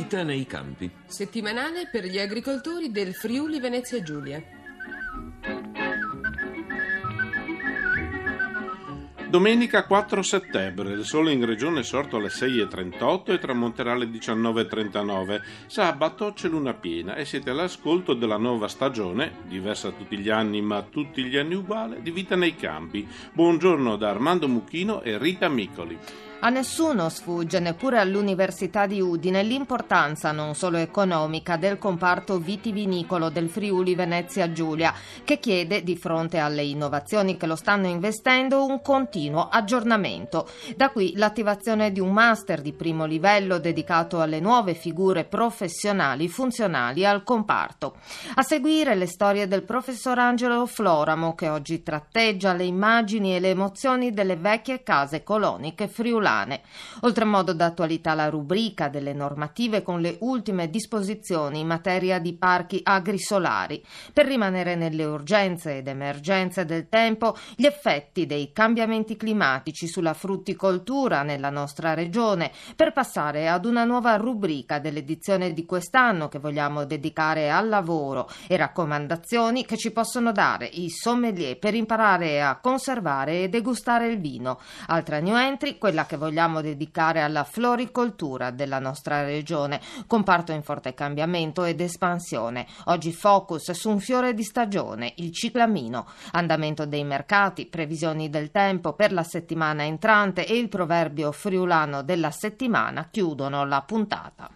Vita nei campi. Settimanale per gli agricoltori del Friuli Venezia Giulia. Domenica 4 settembre, il sole in regione è sorto alle 6:38 e tramonterà alle 19:39. Sabato c'è luna piena e siete all'ascolto della nuova stagione, diversa tutti gli anni ma tutti gli anni uguale, di Vita nei campi. Buongiorno da Armando Mucchino e Rita Micoli. A nessuno sfugge, neppure all'Università di Udine, l'importanza non solo economica del comparto vitivinicolo del Friuli Venezia Giulia, che chiede, di fronte alle innovazioni che lo stanno investendo, un continuo aggiornamento. Da qui l'attivazione di un master di primo livello dedicato alle nuove figure professionali funzionali al comparto. A seguire le storie del professor Angelo Floramo, che oggi tratteggia le immagini e le emozioni delle vecchie case coloniche friulane. Oltremodo d'attualità la rubrica delle normative con le ultime disposizioni in materia di parchi agrisolari, per rimanere nelle urgenze ed emergenze del tempo, gli effetti dei cambiamenti climatici sulla frutticoltura nella nostra regione, per passare ad una nuova rubrica dell'edizione di quest'anno che vogliamo dedicare al lavoro e raccomandazioni che ci possono dare i sommelier per imparare a conservare e degustare il vino. Altra new entry, quella che vogliamo dedicare alla floricoltura della nostra regione, comparto in forte cambiamento ed espansione. Oggi focus su un fiore di stagione, il ciclamino. Andamento dei mercati, previsioni del tempo per la settimana entrante e il proverbio friulano della settimana chiudono la puntata.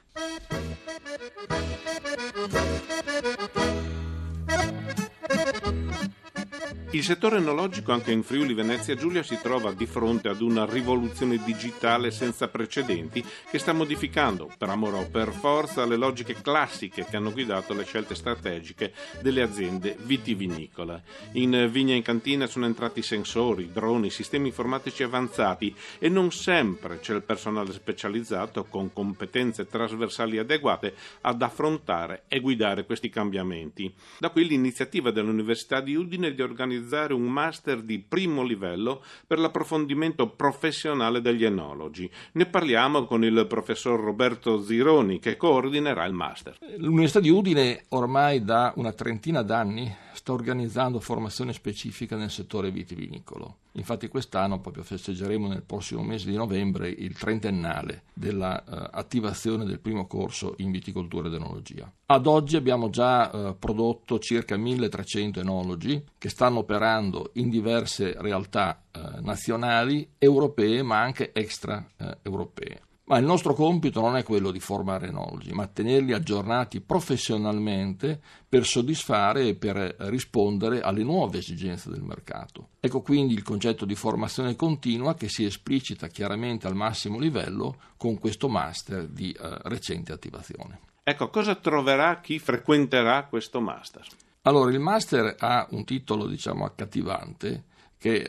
Il settore enologico anche in Friuli Venezia Giulia si trova di fronte ad una rivoluzione digitale senza precedenti che sta modificando, per amore o per forza, le logiche classiche che hanno guidato le scelte strategiche delle aziende vitivinicole. In vigna e in cantina sono entrati sensori, droni, sistemi informatici avanzati e non sempre c'è il personale specializzato con competenze trasversali adeguate ad affrontare e guidare questi cambiamenti. Da qui l'iniziativa dell'Università di Udine di organizzare un master di primo livello per l'approfondimento professionale degli enologi. Ne parliamo con il professor Roberto Zironi, che coordinerà il master. L'Università di Udine ormai da una trentina d'anni sta organizzando formazione specifica nel settore vitivinicolo. Infatti quest'anno proprio festeggeremo nel prossimo mese di novembre il trentennale dell'attivazione del primo corso in viticoltura ed enologia. Ad oggi abbiamo già prodotto circa 1300 enologi che stanno operando in diverse realtà nazionali, europee ma anche extra europee. Ma il nostro compito non è quello di formare enologi, ma tenerli aggiornati professionalmente per soddisfare e per rispondere alle nuove esigenze del mercato. Ecco quindi il concetto di formazione continua che si esplicita chiaramente al massimo livello con questo master di recente attivazione. Ecco, cosa troverà chi frequenterà questo master? Allora, il master ha un titolo, accattivante, che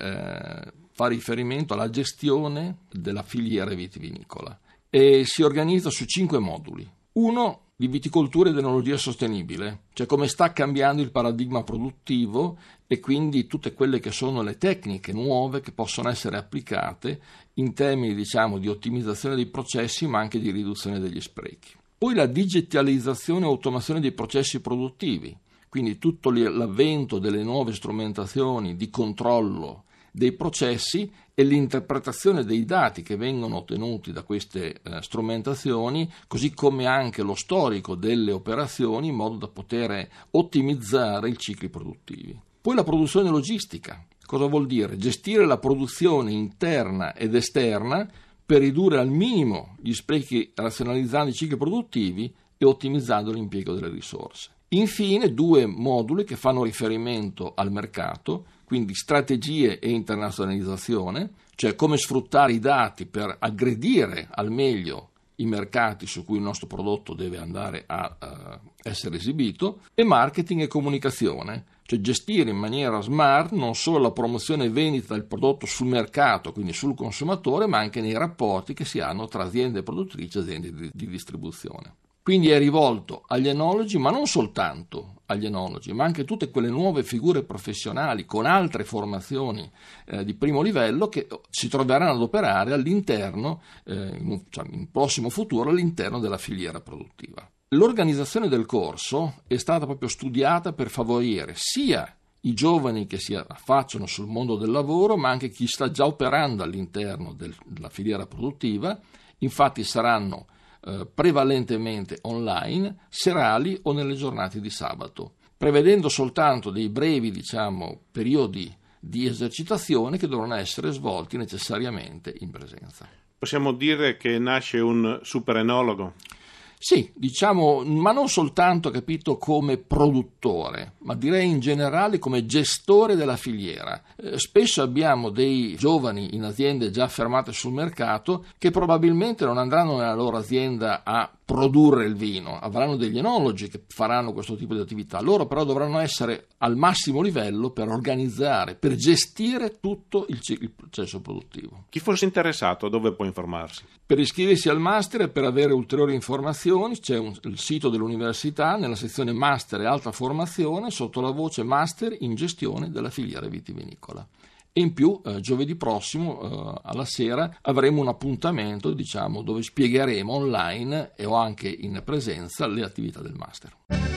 fa riferimento alla gestione della filiera vitivinicola e si organizza su 5 moduli. Uno di viticoltura ed enologia sostenibile, cioè come sta cambiando il paradigma produttivo e quindi tutte quelle che sono le tecniche nuove che possono essere applicate in termini di ottimizzazione dei processi ma anche di riduzione degli sprechi. Poi la digitalizzazione e automazione dei processi produttivi, quindi tutto l'avvento delle nuove strumentazioni di controllo dei processi e l'interpretazione dei dati che vengono ottenuti da queste strumentazioni, così come anche lo storico delle operazioni in modo da poter ottimizzare i cicli produttivi. Poi la produzione logistica. Cosa vuol dire? Gestire la produzione interna ed esterna per ridurre al minimo gli sprechi razionalizzando i cicli produttivi e ottimizzando l'impiego delle risorse. Infine 2 moduli che fanno riferimento al mercato, quindi strategie e internazionalizzazione, cioè come sfruttare i dati per aggredire al meglio i mercati su cui il nostro prodotto deve andare a essere esibito, e marketing e comunicazione, cioè gestire in maniera smart non solo la promozione e vendita del prodotto sul mercato, quindi sul consumatore, ma anche nei rapporti che si hanno tra aziende produttrici e aziende di distribuzione. Quindi è rivolto agli enologi, ma non soltanto agli enologi, ma anche tutte quelle nuove figure professionali con altre formazioni di primo livello che si troveranno ad operare all'interno, in prossimo futuro, all'interno della filiera produttiva. L'organizzazione del corso è stata proprio studiata per favorire sia i giovani che si affacciano sul mondo del lavoro, ma anche chi sta già operando all'interno della filiera produttiva. Infatti saranno prevalentemente online, serali o nelle giornate di sabato, prevedendo soltanto dei brevi, periodi di esercitazione che dovranno essere svolti necessariamente in presenza. Possiamo dire che nasce un superenologo? Sì, ma non soltanto, come produttore, ma direi in generale come gestore della filiera. Spesso abbiamo dei giovani in aziende già affermate sul mercato che probabilmente non andranno nella loro azienda a produrre il vino, avranno degli enologi che faranno questo tipo di attività. Loro però dovranno essere al massimo livello per organizzare, per gestire tutto il processo produttivo. Chi fosse interessato, dove può informarsi? Per iscriversi al master e per avere ulteriori informazioni c'è il sito dell'università nella sezione Master e Alta Formazione sotto la voce Master in Gestione della filiera vitivinicola. E in più giovedì prossimo alla sera avremo un appuntamento dove spiegheremo online e o anche in presenza le attività del master.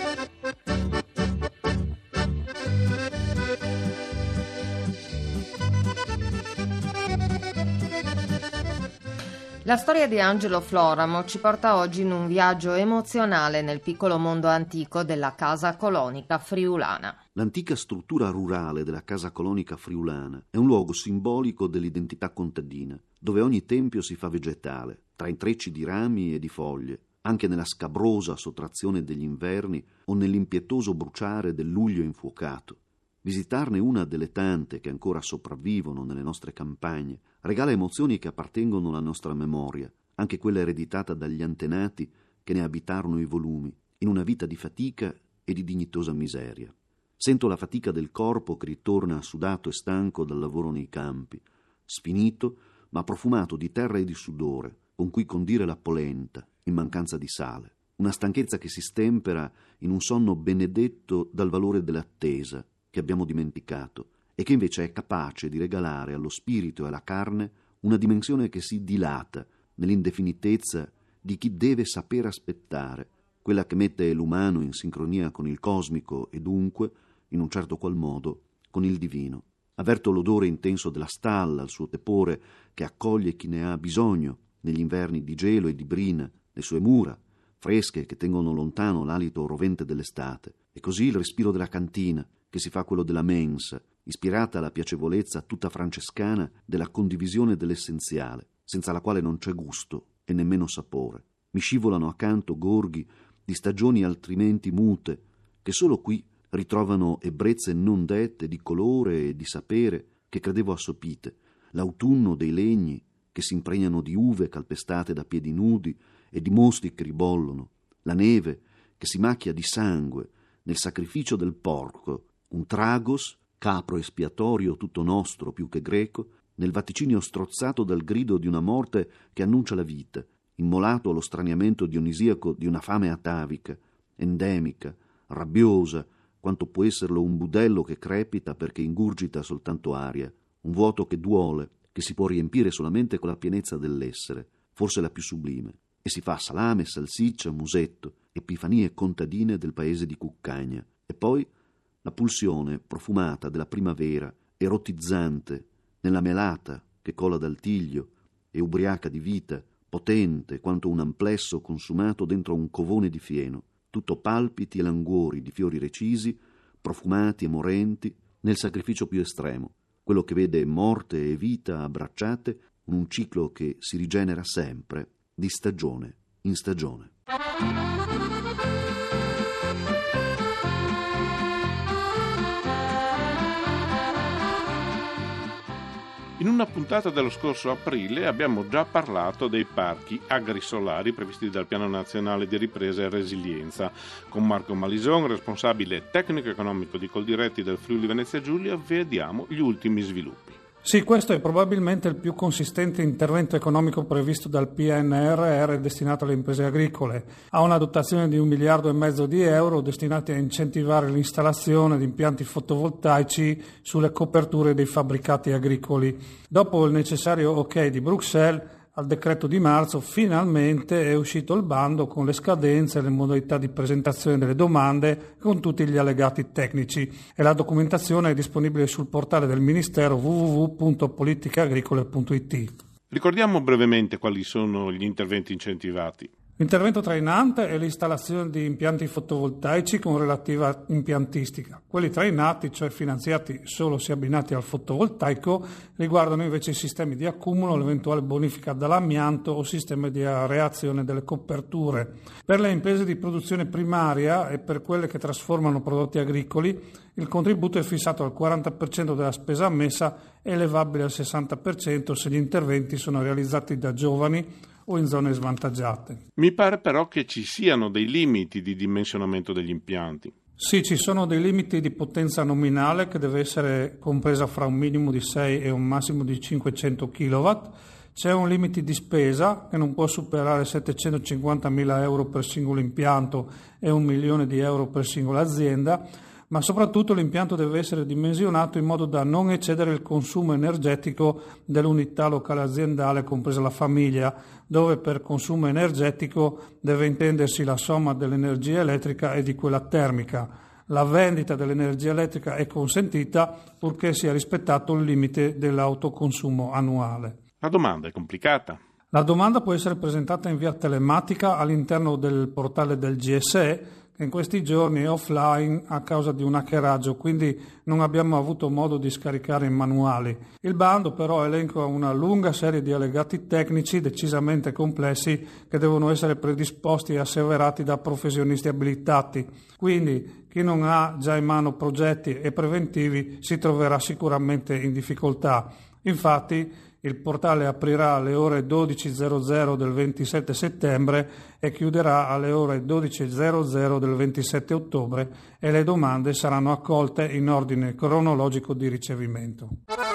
La storia di Angelo Floramo ci porta oggi in un viaggio emozionale nel piccolo mondo antico della casa colonica friulana. L'antica struttura rurale della casa colonica friulana è un luogo simbolico dell'identità contadina, dove ogni tempio si fa vegetale, tra intrecci di rami e di foglie, anche nella scabrosa sottrazione degli inverni o nell'impietoso bruciare del luglio infuocato. Visitarne una delle tante che ancora sopravvivono nelle nostre campagne regala emozioni che appartengono alla nostra memoria, anche quella ereditata dagli antenati che ne abitarono i volumi, in una vita di fatica e di dignitosa miseria. Sento la fatica del corpo che ritorna sudato e stanco dal lavoro nei campi, sfinito ma profumato di terra e di sudore, con cui condire la polenta, in mancanza di sale. Una stanchezza che si stempera in un sonno benedetto dal valore dell'attesa, che abbiamo dimenticato e che invece è capace di regalare allo spirito e alla carne una dimensione che si dilata nell'indefinitezza di chi deve sapere aspettare, quella che mette l'umano in sincronia con il cosmico e dunque, in un certo qual modo, con il divino. Avverto l'odore intenso della stalla, il suo tepore che accoglie chi ne ha bisogno negli inverni di gelo e di brina, le sue mura fresche che tengono lontano l'alito rovente dell'estate, e così il respiro della cantina che si fa quello della mensa, ispirata alla piacevolezza tutta francescana della condivisione dell'essenziale, senza la quale non c'è gusto e nemmeno sapore. Mi scivolano accanto gorghi di stagioni altrimenti mute, che solo qui ritrovano ebbrezze non dette di colore e di sapere che credevo assopite, l'autunno dei legni che si impregnano di uve calpestate da piedi nudi e di moschi che ribollono, la neve che si macchia di sangue nel sacrificio del porco, un tragos, capro espiatorio tutto nostro più che greco, nel vaticinio strozzato dal grido di una morte che annuncia la vita, immolato allo straniamento dionisiaco di una fame atavica, endemica, rabbiosa, quanto può esserlo un budello che crepita perché ingurgita soltanto aria, un vuoto che duole, che si può riempire solamente con la pienezza dell'essere, forse la più sublime, e si fa salame, salsiccia, musetto, epifanie contadine del paese di Cuccagna, e poi la pulsione profumata della primavera, erotizzante, nella melata che cola dal tiglio e ubriaca di vita, potente quanto un amplesso consumato dentro un covone di fieno, tutto palpiti e languori di fiori recisi, profumati e morenti, nel sacrificio più estremo, quello che vede morte e vita abbracciate, un ciclo che si rigenera sempre, di stagione in stagione. In una puntata dello scorso aprile abbiamo già parlato dei parchi agrisolari previsti dal Piano Nazionale di Ripresa e Resilienza. Con Marco Malison, responsabile tecnico-economico di Coldiretti del Friuli Venezia Giulia, vediamo gli ultimi sviluppi. Sì, questo è probabilmente il più consistente intervento economico previsto dal PNRR destinato alle imprese agricole. Ha una dotazione di 1,5 miliardi di euro destinati a incentivare l'installazione di impianti fotovoltaici sulle coperture dei fabbricati agricoli. Dopo il necessario ok di Bruxelles, al decreto di marzo finalmente è uscito il bando con le scadenze e le modalità di presentazione delle domande con tutti gli allegati tecnici e la documentazione è disponibile sul portale del Ministero www.politicagricole.it. Ricordiamo brevemente quali sono gli interventi incentivati. L'intervento trainante è l'installazione di impianti fotovoltaici con relativa impiantistica. Quelli trainati, cioè finanziati solo se abbinati al fotovoltaico, riguardano invece i sistemi di accumulo, l'eventuale bonifica dall'amianto o sistemi di areazione delle coperture. Per le imprese di produzione primaria e per quelle che trasformano prodotti agricoli, il contributo è fissato al 40% della spesa ammessa e elevabile al 60% se gli interventi sono realizzati da giovani o in zone svantaggiate. Mi pare però che ci siano dei limiti di dimensionamento degli impianti. Sì, ci sono dei limiti di potenza nominale che deve essere compresa fra un minimo di 6 e un massimo di 500 kW. C'è un limite di spesa che non può superare 750.000 euro per singolo impianto e 1 milione di euro per singola azienda, ma soprattutto l'impianto deve essere dimensionato in modo da non eccedere il consumo energetico dell'unità locale aziendale, compresa la famiglia, dove per consumo energetico deve intendersi la somma dell'energia elettrica e di quella termica. La vendita dell'energia elettrica è consentita purché sia rispettato il limite dell'autoconsumo annuale. La domanda è complicata. La domanda può essere presentata in via telematica all'interno del portale del GSE, che in questi giorni è offline a causa di un hackeraggio, quindi non abbiamo avuto modo di scaricare i manuali. Il bando però elenca una lunga serie di allegati tecnici decisamente complessi che devono essere predisposti e asseverati da professionisti abilitati. Quindi chi non ha già in mano progetti e preventivi si troverà sicuramente in difficoltà. Infatti il portale aprirà alle ore 12.00 del 27 settembre e chiuderà alle ore 12.00 del 27 ottobre e le domande saranno accolte in ordine cronologico di ricevimento.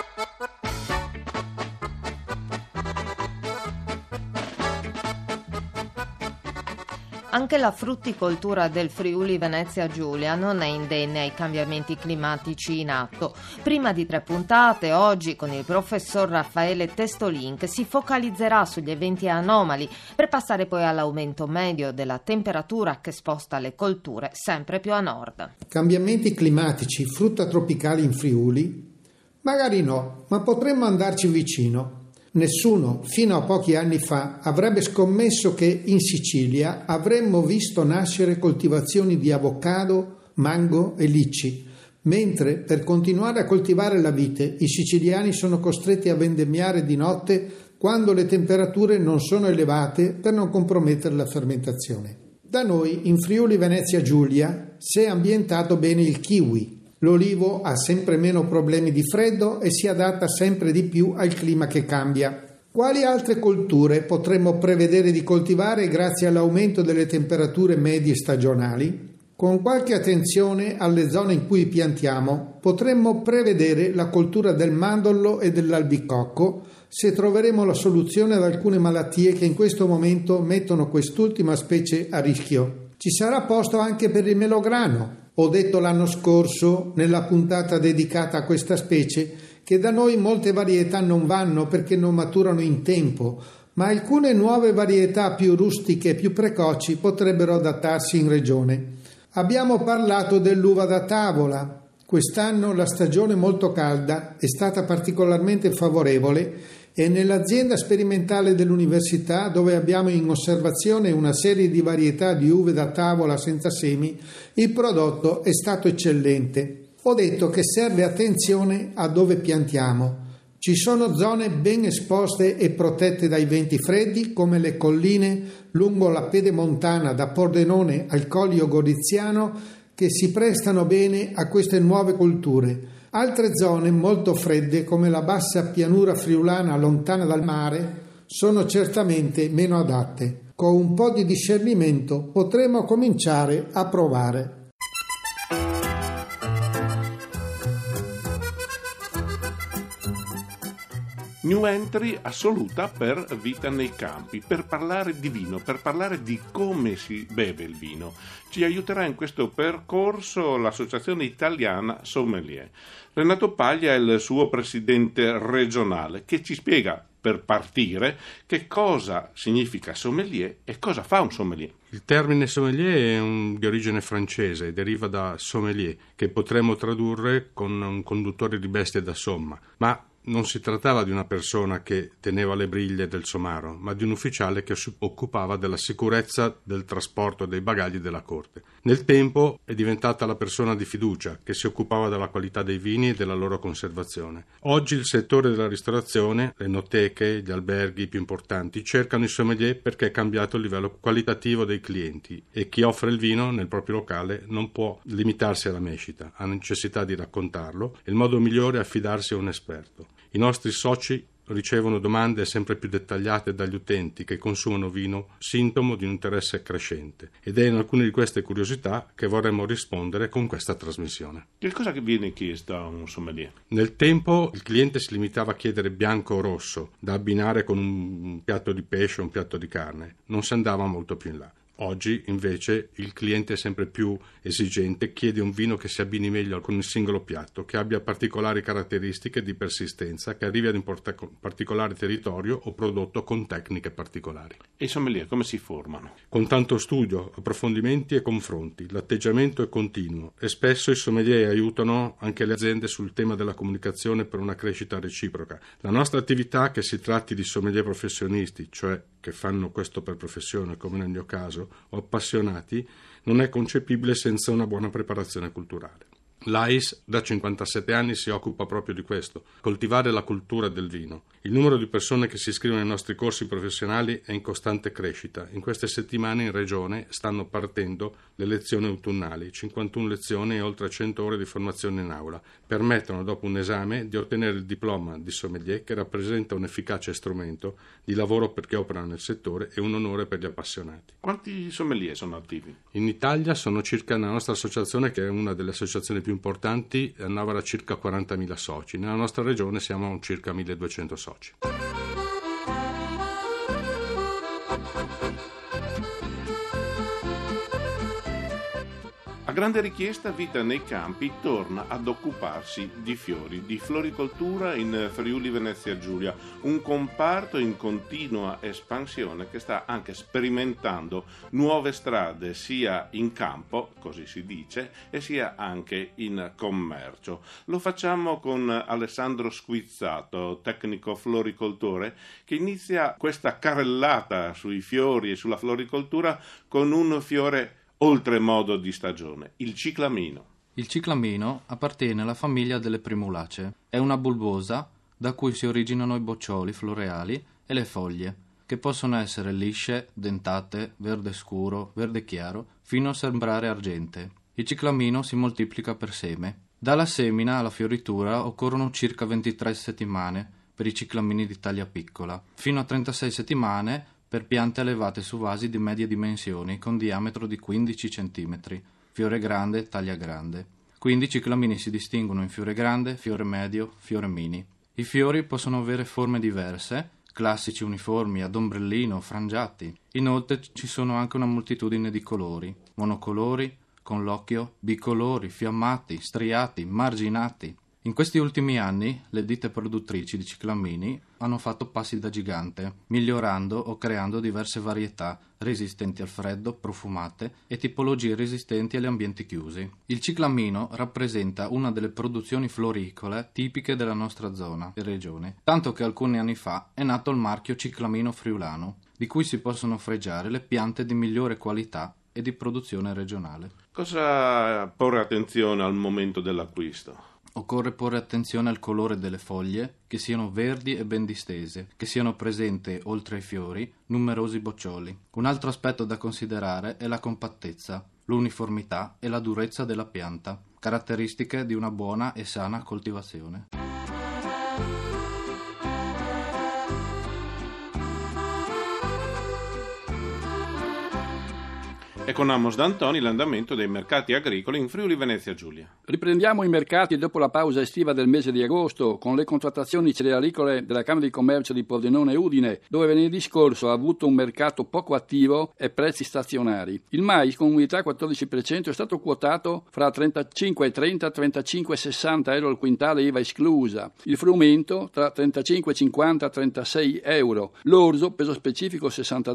Anche la frutticoltura del Friuli Venezia Giulia non è indenne ai cambiamenti climatici in atto. Prima di 3 puntate, oggi con il professor Raffaele Testolin che si focalizzerà sugli eventi anomali per passare poi all'aumento medio della temperatura che sposta le colture sempre più a nord. Cambiamenti climatici, frutta tropicale in Friuli? Magari no, ma potremmo andarci vicino. Nessuno, fino a pochi anni fa, avrebbe scommesso che in Sicilia avremmo visto nascere coltivazioni di avocado, mango e licci, mentre per continuare a coltivare la vite i siciliani sono costretti a vendemmiare di notte quando le temperature non sono elevate per non compromettere la fermentazione. Da noi, in Friuli Venezia Giulia, si è ambientato bene il kiwi. L'olivo ha sempre meno problemi di freddo e si adatta sempre di più al clima che cambia. Quali altre colture potremmo prevedere di coltivare grazie all'aumento delle temperature medie stagionali? Con qualche attenzione alle zone in cui piantiamo, potremmo prevedere la coltura del mandorlo e dell'albicocco se troveremo la soluzione ad alcune malattie che in questo momento mettono quest'ultima specie a rischio. Ci sarà posto anche per il melograno. Ho detto l'anno scorso, nella puntata dedicata a questa specie, che da noi molte varietà non vanno perché non maturano in tempo, ma alcune nuove varietà più rustiche e più precoci potrebbero adattarsi in regione. Abbiamo parlato dell'uva da tavola. Quest'anno la stagione molto calda è stata particolarmente favorevole e nell'azienda sperimentale dell'università, dove abbiamo in osservazione una serie di varietà di uve da tavola senza semi, il prodotto è stato eccellente. Ho detto che serve attenzione a dove piantiamo. Ci sono zone ben esposte e protette dai venti freddi, come le colline lungo la pedemontana da Pordenone al Coglio Goriziano, che si prestano bene a queste nuove colture. Altre zone molto fredde, come la bassa pianura friulana lontana dal mare, sono certamente meno adatte. Con un po' di discernimento potremo cominciare a provare. New entry assoluta per Vita nei campi, per parlare di vino, per parlare di come si beve il vino. Ci aiuterà in questo percorso l'Associazione Italiana Sommelier. Renato Paglia è il suo presidente regionale, che ci spiega, per partire, che cosa significa sommelier e cosa fa un sommelier. Il termine sommelier è di origine francese e deriva da sommelier, che potremmo tradurre con un conduttore di bestie da somma, ma non si trattava di una persona che teneva le briglie del somaro, ma di un ufficiale che si occupava della sicurezza del trasporto dei bagagli della corte. Nel tempo è diventata la persona di fiducia che si occupava della qualità dei vini e della loro conservazione. Oggi il settore della ristorazione, le enoteche, gli alberghi più importanti cercano i sommelier perché è cambiato il livello qualitativo dei clienti e chi offre il vino nel proprio locale non può limitarsi alla mescita, ha necessità di raccontarlo e il modo migliore è affidarsi a un esperto. I nostri soci ricevono domande sempre più dettagliate dagli utenti che consumano vino, sintomo di un interesse crescente, ed è in alcune di queste curiosità che vorremmo rispondere con questa trasmissione. Che cosa viene chiesto a un sommelier? Nel tempo il cliente si limitava a chiedere bianco o rosso, da abbinare con un piatto di pesce o un piatto di carne, non si andava molto più in là. Oggi, invece, il cliente è sempre più esigente, chiede un vino che si abbini meglio con il singolo piatto, che abbia particolari caratteristiche di persistenza, che arrivi ad un particolare territorio o prodotto con tecniche particolari. E i sommelier come si formano? Con tanto studio, approfondimenti e confronti. L'atteggiamento è continuo e spesso i sommelier aiutano anche le aziende sul tema della comunicazione per una crescita reciproca. La nostra attività, che si tratti di sommelier professionisti, cioè che fanno questo per professione, come nel mio caso, o appassionati, non è concepibile senza una buona preparazione culturale. L'AIS da 57 anni si occupa proprio di questo, coltivare la cultura del vino. Il numero di persone che si iscrivono ai nostri corsi professionali è in costante crescita. In queste settimane in Regione stanno partendo le lezioni autunnali, 51 lezioni e oltre 100 ore di formazione in aula. Permettono, dopo un esame, di ottenere il diploma di sommelier, che rappresenta un efficace strumento di lavoro per chi opera nel settore e un onore per gli appassionati. Quanti sommelier sono attivi? In Italia sono circa, nella nostra associazione, che è una delle associazioni più importanti, andava a circa 40.000 soci. Nella nostra regione siamo a circa 1.200 soci. A grande richiesta, Vita nei campi torna ad occuparsi di fiori, di floricoltura in Friuli Venezia Giulia, un comparto in continua espansione che sta anche sperimentando nuove strade sia in campo, così si dice, e sia anche in commercio. Lo facciamo con Alessandro Squizzato, tecnico floricoltore, che inizia questa carrellata sui fiori e sulla floricoltura con un fiore oltremodo di stagione, il ciclamino. Il ciclamino appartiene alla famiglia delle primulacee. È una bulbosa da cui si originano i boccioli floreali e le foglie, che possono essere lisce, dentate, verde scuro, verde chiaro, fino a sembrare argentee. Il ciclamino si moltiplica per seme. Dalla semina alla fioritura occorrono circa 23 settimane per i ciclamini di taglia piccola, fino a 36 settimane per piante allevate su vasi di medie dimensioni con diametro di 15 cm, fiore grande, taglia grande. Quindi i ciclamini si distinguono in fiore grande, fiore medio, fiore mini. I fiori possono avere forme diverse, classici uniformi, ad ombrellino, frangiati. Inoltre ci sono anche una moltitudine di colori, monocolori, con l'occhio, bicolori, fiammati, striati, marginati. In questi ultimi anni le ditte produttrici di ciclamini hanno fatto passi da gigante, migliorando o creando diverse varietà resistenti al freddo, profumate e tipologie resistenti agli ambienti chiusi. Il ciclamino rappresenta una delle produzioni floricole tipiche della nostra zona e regione, tanto che alcuni anni fa è nato il marchio ciclamino friulano, di cui si possono fregiare le piante di migliore qualità e di produzione regionale. Cosa porre attenzione al momento dell'acquisto? Occorre porre attenzione al colore delle foglie, che siano verdi e ben distese, che siano presenti, oltre ai fiori, numerosi boccioli. Un altro aspetto da considerare è la compattezza, l'uniformità e la durezza della pianta, caratteristiche di una buona e sana coltivazione. E con Amos D'Antoni l'andamento dei mercati agricoli in Friuli Venezia Giulia. Riprendiamo i mercati dopo la pausa estiva del mese di agosto con le contrattazioni cerealicole della Camera di Commercio di Pordenone e Udine, dove venerdì scorso ha avuto un mercato poco attivo e prezzi stazionari. Il mais con unità 14% è stato quotato fra 35,30 e 35,60 euro al quintale IVA esclusa, il frumento tra 35,50 e 36 euro, l'orzo peso specifico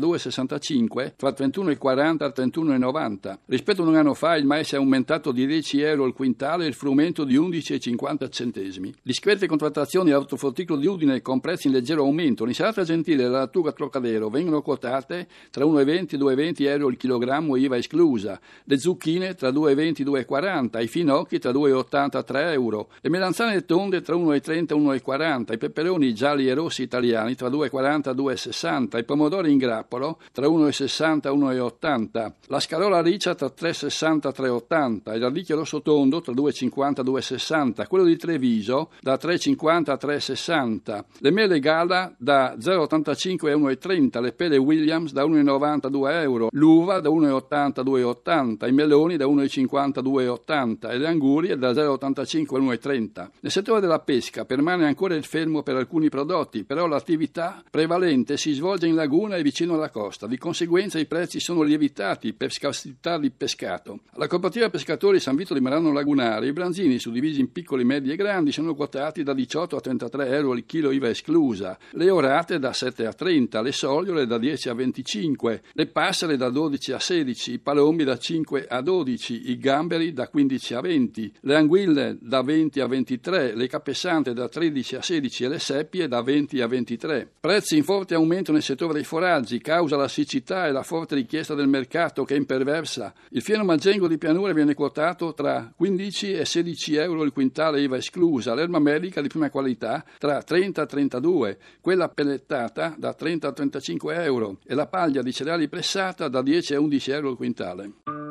62,65 fra 31,40 e 31,90. Rispetto ad un anno fa il mais è aumentato di 10 euro al quintale e il frumento di 11,50 centesimi. Discrete contrattazioni all'ortofrutticolo di Udine con prezzi in leggero aumento. L'insalata gentile e la lattuga Trocadero vengono quotate tra 1,20 e 2,20 euro il chilogrammo IVA esclusa, le zucchine tra 2,20 e 2,40, i finocchi tra 2,80 e 3 euro, le melanzane tonde tra 1,30 e 1,40, i peperoni gialli e rossi italiani tra 2,40 e 2,60, i pomodori in grappolo tra 1,60 e 1,80, la scarola riccia tra 3,60 e 3,80, il radicchio rosso tondo tra 2,50 e 2,60, quello di Treviso da 3,50 a 3,60, le mele gala da 0,85 a 1,30, le pere Williams da 1,90 a 2 euro, l'uva da 1,80 a 2,80, i meloni da 1,50 a 2,80 e le angurie da 0,85 a 1,30. Nel settore della pesca permane ancora il fermo per alcuni prodotti, però l'attività prevalente si svolge in laguna e vicino alla costa, di conseguenza i prezzi sono lievitati per scarsità di pescato. Alla cooperativa pescatori San Vito di Marano Lagunare i branzini suddivisi in piccoli, medi e grandi sono quotati da 18 a 33 euro al chilo IVA esclusa, le orate da 7 a 30, le sogliole da 10 a 25, le passere da 12 a 16, i palombi da 5 a 12, i gamberi da 15 a 20, le anguille da 20 a 23, le capessante da 13 a 16 e le seppie da 20 a 23. Prezzi in forte aumento nel settore dei foraggi, causa la siccità e la forte richiesta del mercato che è imperversa. Il fieno maggengo di pianura viene quotato tra 15 e 16 euro il quintale IVA esclusa, l'erba medica di prima qualità tra 30 e 32, quella pellettata da 30 a 35 euro e la paglia di cereali pressata da 10 a 11 euro il quintale.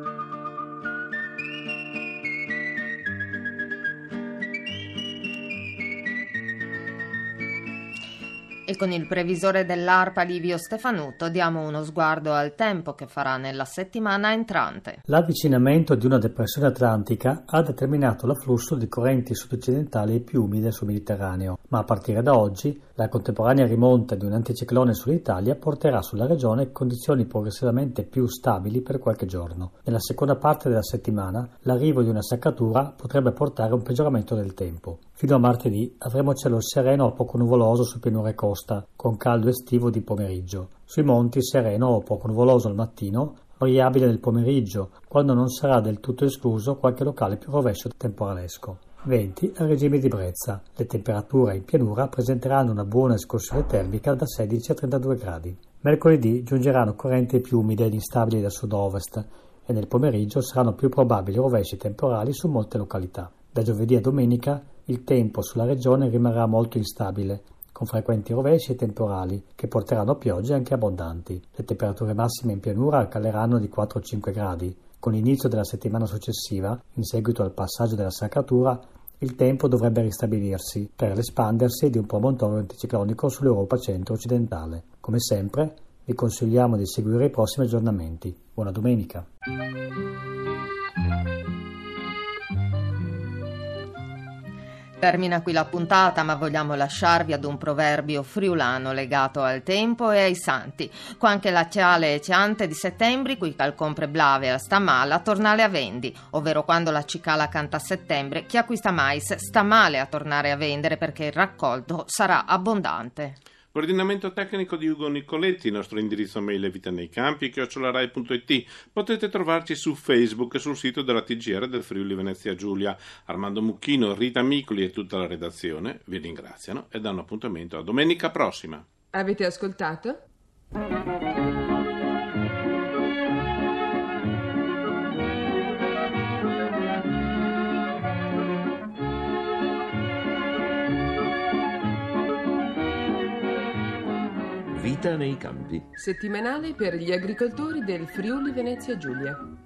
E con il previsore dell'ARPA Livio Stefanuto diamo uno sguardo al tempo che farà nella settimana entrante. L'avvicinamento di una depressione atlantica ha determinato l'afflusso di correnti sud-occidentali più umide sul Mediterraneo, ma a partire da oggi la contemporanea rimonta di un anticiclone sull'Italia porterà sulla regione condizioni progressivamente più stabili per qualche giorno. Nella seconda parte della settimana l'arrivo di una seccatura potrebbe portare a un peggioramento del tempo. Fino a martedì avremo cielo sereno o poco nuvoloso su pianure e costa, con caldo estivo di pomeriggio. Sui monti sereno o poco nuvoloso al mattino, variabile nel pomeriggio, quando non sarà del tutto escluso qualche locale più rovescio temporalesco. Venti a regime di brezza. Le temperature in pianura presenteranno una buona escursione termica da 16 a 32 gradi. Mercoledì giungeranno correnti più umide ed instabili da sud-ovest e nel pomeriggio saranno più probabili rovesci temporali su molte località. Da giovedì a domenica il tempo sulla regione rimarrà molto instabile, con frequenti rovesci e temporali che porteranno a piogge anche abbondanti. Le temperature massime in pianura caleranno di 4-5 gradi. Con l'inizio della settimana successiva, in seguito al passaggio della seccatura, il tempo dovrebbe ristabilirsi per l'espandersi di un promontorio anticiclonico sull'Europa centro-occidentale. Come sempre, vi consigliamo di seguire i prossimi aggiornamenti. Buona domenica! Termina qui la puntata, ma vogliamo lasciarvi ad un proverbio friulano legato al tempo e ai santi. Qua anche la ciale e ciante di settembre, qui cal compre blave a sta mala, tornale a vendi, ovvero quando la cicala canta a settembre, chi acquista mais sta male a tornare a vendere perché il raccolto sarà abbondante. Coordinamento tecnico di Ugo Nicoletti, il nostro indirizzo mail è vitanei-campi@rai.it. Potete trovarci su Facebook e sul sito della TGR del Friuli Venezia Giulia. Armando Mucchino, Rita Micoli e tutta la redazione vi ringraziano e danno appuntamento a domenica prossima. Avete ascoltato? Vita nei campi. Settimanale per gli agricoltori del Friuli Venezia Giulia.